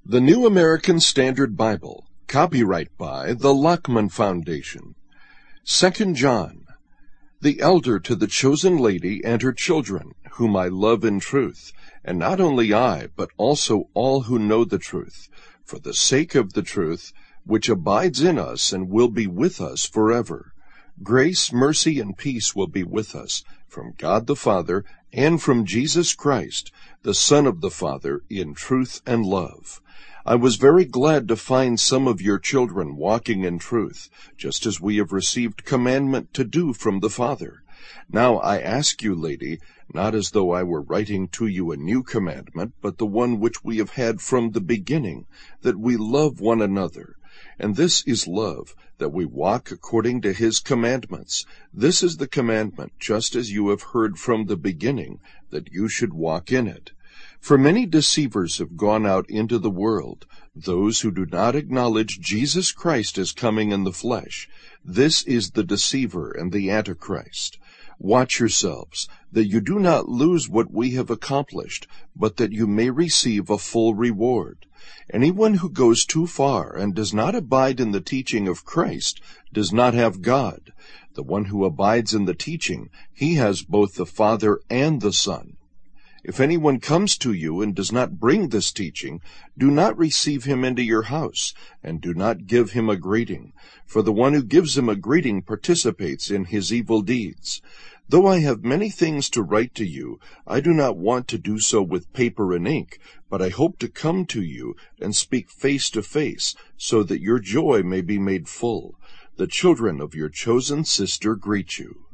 The New American Standard Bible, copyright by the Lockman Foundation. 2 John. The elder to the chosen lady and her children, whom I love in truth, and not only I, but also all who know the truth, for the sake of the truth, which abides in us and will be with us forever. Grace, mercy, and peace will be with us, from God the Father, and from Jesus Christ, the Son of the Father, in truth and love. I was very glad to find some of your children walking in truth, just as we have received commandment to do from the Father. Now I ask you, lady, not as though I were writing to you a new commandment, but the one which we have had from the beginning, that we love one another. And this is love, that we walk according to his commandments. This is the commandment, just as you have heard from the beginning, that you should walk in it. For many deceivers have gone out into the world, those who do not acknowledge Jesus Christ as coming in the flesh. This is the deceiver and the Antichrist. Watch yourselves, that you do not lose what we have accomplished, but that you may receive a full reward. Anyone who goes too far and does not abide in the teaching of Christ does not have God. The one who abides in the teaching, he has both the Father and the Son. If anyone comes to you and does not bring this teaching, do not receive him into your house, and do not give him a greeting, for the one who gives him a greeting participates in his evil deeds. Though I have many things to write to you, I do not want to do so with paper and ink, but I hope to come to you and speak face to face, so that your joy may be made full. The children of your chosen sister greet you.